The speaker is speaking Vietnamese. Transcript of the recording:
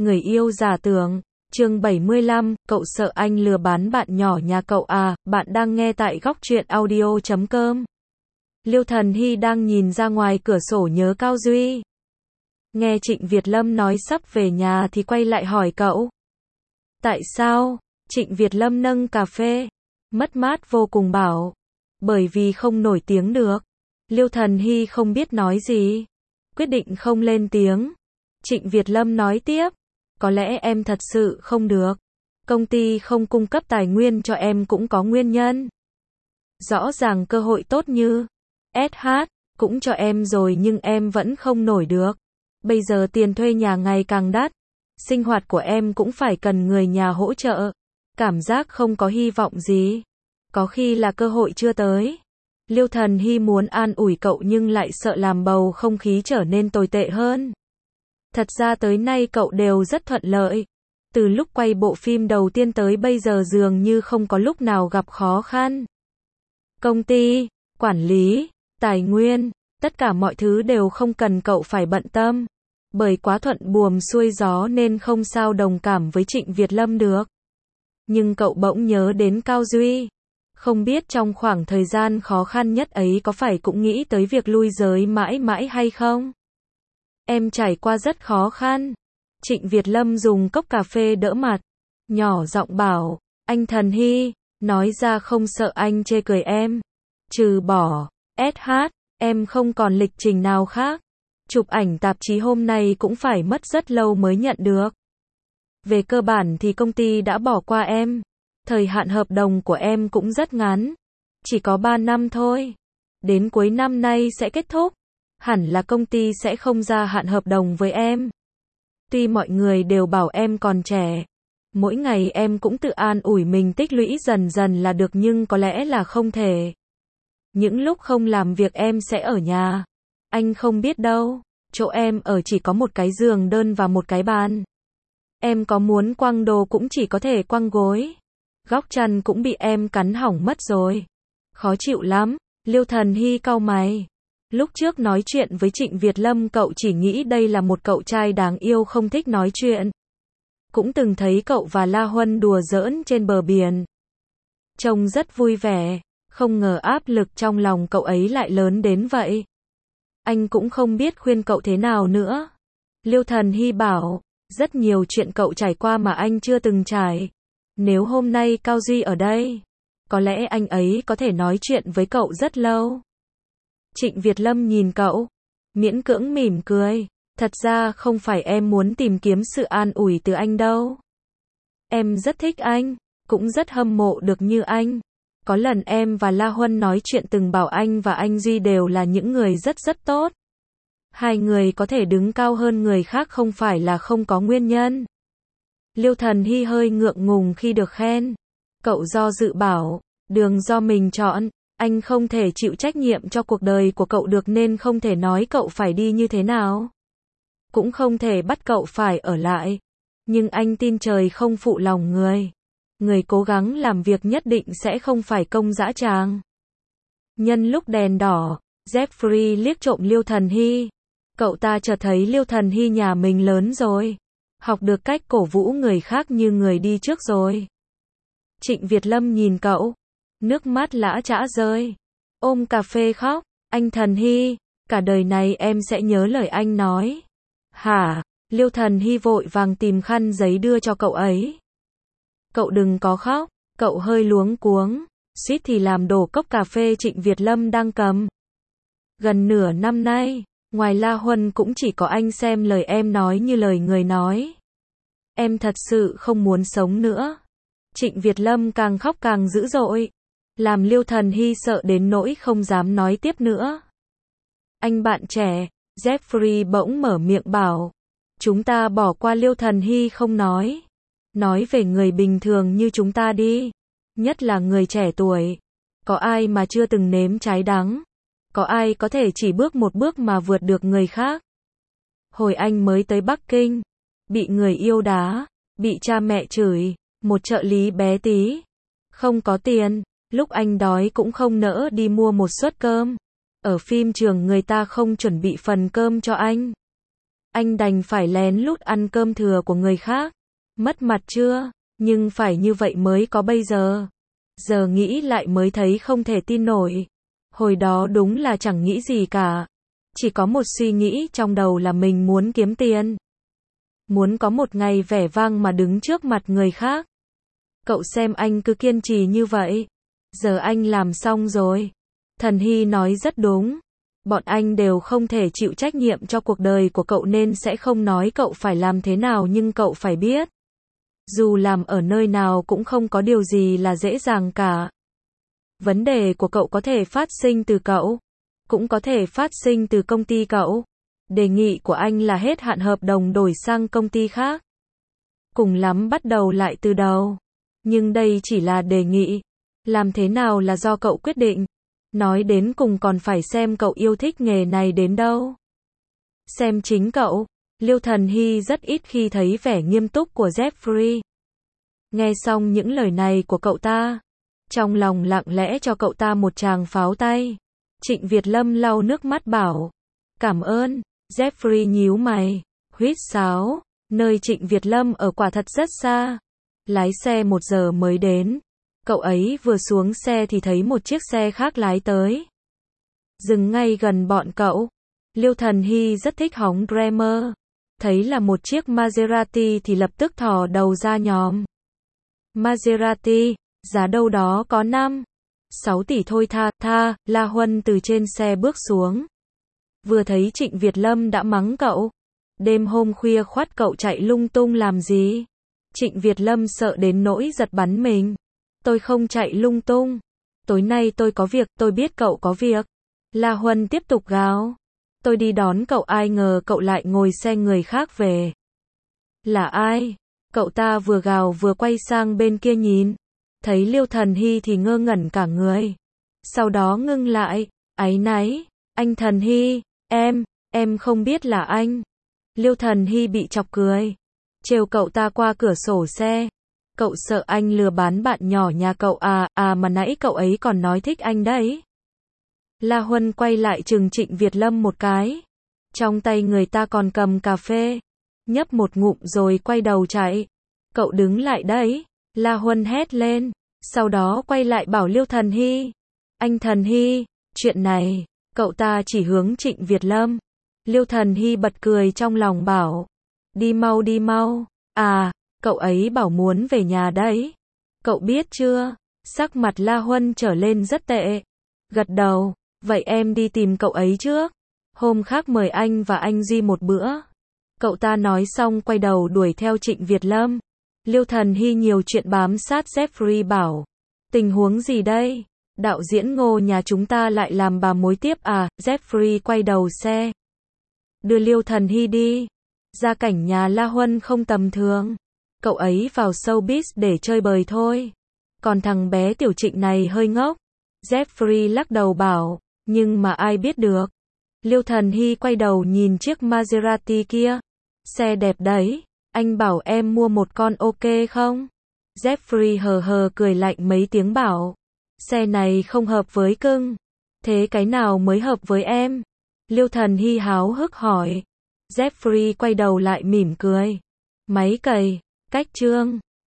Người yêu giả tưởng. Chương 75, cậu sợ anh lừa bán bạn nhỏ nhà cậu à? Bạn đang nghe tại góc truyện audio.com. Liêu Thần Hy đang nhìn ra ngoài cửa sổ nhớ Cao Duy. Nghe Trịnh Việt Lâm nói sắp về nhà thì quay lại hỏi cậu. Tại sao? Trịnh Việt Lâm nâng cà phê, mất mát vô cùng bảo. Bởi vì không nổi tiếng được. Liêu Thần Hy không biết nói gì, quyết định không lên tiếng. Trịnh Việt Lâm nói tiếp. Có lẽ em thật sự không được. Công ty không cung cấp tài nguyên cho em cũng có nguyên nhân. Rõ ràng cơ hội tốt như SH cũng cho em rồi nhưng em vẫn không nổi được. Bây giờ tiền thuê nhà ngày càng đắt. Sinh hoạt của em cũng phải cần người nhà hỗ trợ. Cảm giác không có hy vọng gì. Có khi là cơ hội chưa tới. Liêu Thần Hy muốn an ủi cậu nhưng lại sợ làm bầu không khí trở nên tồi tệ hơn. Thật ra tới nay cậu đều rất thuận lợi. Từ lúc quay bộ phim đầu tiên tới bây giờ dường như không có lúc nào gặp khó khăn. Công ty, quản lý, tài nguyên, tất cả mọi thứ đều không cần cậu phải bận tâm. Bởi quá thuận buồm xuôi gió nên không sao đồng cảm với Trịnh Việt Lâm được. Nhưng cậu bỗng nhớ đến Cao Duy. Không biết trong khoảng thời gian khó khăn nhất ấy có phải cũng nghĩ tới việc lui giới mãi mãi hay không? Em trải qua rất khó khăn. Trịnh Việt Lâm dùng cốc cà phê đỡ mặt, nhỏ giọng bảo, anh Thần Hy, nói ra không sợ anh chê cười em. Trừ bỏ SH, em không còn lịch trình nào khác. Chụp ảnh tạp chí hôm nay cũng phải mất rất lâu mới nhận được. Về cơ bản thì công ty đã bỏ qua em. Thời hạn hợp đồng của em cũng rất ngắn. Chỉ có 3 năm thôi. Đến cuối năm nay sẽ kết thúc. Hẳn là công ty sẽ không gia hạn hợp đồng với em. Tuy mọi người đều bảo em còn trẻ. Mỗi ngày em cũng tự an ủi mình tích lũy dần dần là được nhưng có lẽ là không thể. Những lúc không làm việc em sẽ ở nhà. Anh không biết đâu. Chỗ em ở chỉ có một cái giường đơn và một cái bàn. Em có muốn quăng đồ cũng chỉ có thể quăng gối. Góc chăn cũng bị em cắn hỏng mất rồi. Khó chịu lắm. Liêu Thần Hy cau mày. Lúc trước nói chuyện với Trịnh Việt Lâm cậu chỉ nghĩ đây là một cậu trai đáng yêu không thích nói chuyện. Cũng từng thấy cậu và La Huân đùa giỡn trên bờ biển. Trông rất vui vẻ. Không ngờ áp lực trong lòng cậu ấy lại lớn đến vậy. Anh cũng không biết khuyên cậu thế nào nữa. Liêu Thần Hy bảo, rất nhiều chuyện cậu trải qua mà anh chưa từng trải. Nếu hôm nay Cao Duy ở đây, có lẽ anh ấy có thể nói chuyện với cậu rất lâu. Trịnh Việt Lâm nhìn cậu, miễn cưỡng mỉm cười. Thật ra không phải em muốn tìm kiếm sự an ủi từ anh đâu. Em rất thích anh, cũng rất hâm mộ được như anh. Có lần em và La Huân nói chuyện từng bảo anh và anh Duy đều là những người rất tốt. Hai người có thể đứng cao hơn người khác không phải là không có nguyên nhân. Liêu Thần Hy hơi ngượng ngùng khi được khen. Cậu do dự bảo, đường do mình chọn, anh không thể chịu trách nhiệm cho cuộc đời của cậu được nên không thể nói cậu phải đi như thế nào. Cũng không thể bắt cậu phải ở lại. Nhưng anh tin trời không phụ lòng người. Người cố gắng làm việc nhất định sẽ không phải công dã tràng. Nhân lúc đèn đỏ, Jeffrey liếc trộm Liêu Thần Hy. Cậu ta chợt thấy Liêu Thần Hy nhà mình lớn rồi. Học được cách cổ vũ người khác như người đi trước rồi. Trịnh Việt Lâm nhìn cậu. Nước mắt lã chã rơi. Ôm cà phê khóc. Anh Thần Hy, cả đời này em sẽ nhớ lời anh nói. Hả? Liêu Thần Hy vội vàng tìm khăn giấy đưa cho cậu ấy. Cậu đừng có khóc. Cậu hơi luống cuống. Suýt thì làm đổ cốc cà phê Trịnh Việt Lâm đang cầm. Gần nửa năm nay, ngoài La Huân cũng chỉ có anh xem lời em nói như lời người nói. Em thật sự không muốn sống nữa. Trịnh Việt Lâm càng khóc càng dữ dội. Làm Liêu Thần Hy sợ đến nỗi không dám nói tiếp nữa. Anh bạn trẻ, Jeffrey bỗng mở miệng bảo. Chúng ta bỏ qua Liêu Thần Hy không nói. Nói về người bình thường như chúng ta đi. Nhất là người trẻ tuổi. Có ai mà chưa từng nếm trái đắng? Có ai có thể chỉ bước một bước mà vượt được người khác? Hồi anh mới tới Bắc Kinh, bị người yêu đá, bị cha mẹ chửi, một trợ lý bé tí. Không có tiền, lúc anh đói cũng không nỡ đi mua một suất cơm. Ở phim trường người ta không chuẩn bị phần cơm cho anh. anh đành phải lén lút ăn cơm thừa của người khác. Mất mặt chưa? Nhưng phải như vậy mới có bây giờ. Giờ nghĩ lại mới thấy không thể tin nổi. Hồi đó đúng là chẳng nghĩ gì cả. Chỉ có một suy nghĩ trong đầu là mình muốn kiếm tiền. Muốn có một ngày vẻ vang mà đứng trước mặt người khác. Cậu xem anh cứ kiên trì như vậy. Giờ anh làm xong rồi. Thần Hy nói rất đúng. Bọn anh đều không thể chịu trách nhiệm cho cuộc đời của cậu nên sẽ không nói cậu phải làm thế nào, nhưng cậu phải biết. Dù làm ở nơi nào cũng không có điều gì là dễ dàng cả. Vấn đề của cậu có thể phát sinh từ cậu, cũng có thể phát sinh từ công ty cậu. Đề nghị của anh là hết hạn hợp đồng đổi sang công ty khác. Cùng lắm bắt đầu lại từ đầu. Nhưng đây chỉ là đề nghị. Làm thế nào là do cậu quyết định. Nói đến cùng còn phải xem cậu yêu thích nghề này đến đâu. Xem chính cậu. Liêu Thần Hy rất ít khi thấy vẻ nghiêm túc của Jeffrey. Nghe xong những lời này của cậu ta, trong lòng lặng lẽ cho cậu ta một tràng pháo tay. Trịnh Việt Lâm lau nước mắt bảo. Cảm ơn. Jeffrey nhíu mày. Huýt sáo. Nơi Trịnh Việt Lâm ở quả thật rất xa. Lái xe 1 giờ mới đến. Cậu ấy vừa xuống xe thì thấy một chiếc xe khác lái tới. Dừng ngay gần bọn cậu. Liêu Thần Hy rất thích hóng Dreamer. Thấy là một chiếc Maserati thì lập tức thò đầu ra nhòm. Maserati, giá đâu đó có 5-6 tỷ thôi tha. La Huân từ trên xe bước xuống. Vừa thấy Trịnh Việt Lâm đã mắng cậu. Đêm hôm khuya khoắt cậu chạy lung tung làm gì? Trịnh Việt Lâm sợ đến nỗi giật bắn mình. Tôi không chạy lung tung. Tối nay tôi có việc, tôi biết cậu có việc. La Huân tiếp tục gào. Tôi đi đón cậu, ai ngờ cậu lại ngồi xe người khác về. Là ai? Cậu ta vừa gào vừa quay sang bên kia nhìn. Thấy Liêu Thần Hy thì ngơ ngẩn cả người. Sau đó ngưng lại. Áy náy. Anh Thần Hy, em không biết là anh. Liêu Thần Hy bị chọc cười. Trêu cậu ta qua cửa sổ xe. Cậu sợ anh lừa bán bạn nhỏ nhà cậu à mà nãy cậu ấy còn nói thích anh đấy. La Huân quay lại chừng Trịnh Việt Lâm một cái. Trong tay người ta còn cầm cà phê. Nhấp một ngụm rồi quay đầu chạy. Cậu đứng lại đấy. La Huân hét lên. Sau đó quay lại bảo Liêu Thần Hy. Anh Thần Hy, chuyện này. Cậu ta chỉ hướng Trịnh Việt Lâm. Liêu Thần Hy bật cười trong lòng bảo. Đi mau. À, cậu ấy bảo muốn về nhà đấy. Cậu biết chưa? Sắc mặt La Huân trở lên rất tệ. Gật đầu. Vậy em đi tìm cậu ấy trước. Hôm khác mời anh và anh Duy một bữa. Cậu ta nói xong quay đầu đuổi theo Trịnh Việt Lâm. Liêu Thần Hy nhiều chuyện bám sát Jeffrey bảo. Tình huống gì đây? Đạo diễn Ngô nhà chúng ta lại làm bà mối tiếp à? Jeffrey quay đầu xe. Đưa Liêu Thần Hy đi. Gia cảnh nhà La Huân không tầm thường. Cậu ấy vào showbiz để chơi bời thôi. Còn thằng bé tiểu Trịnh này hơi ngốc. Jeffrey lắc đầu bảo. Nhưng mà ai biết được. Liêu Thần Hy quay đầu nhìn chiếc Maserati kia. Xe đẹp đấy. Anh bảo em mua một con ok không? Jeffrey hờ cười lạnh mấy tiếng bảo. Xe này không hợp với cưng. Thế cái nào mới hợp với em? Liêu Thần Hy háo hức hỏi. Jeffrey quay đầu lại mỉm cười. Máy cày, cách trương.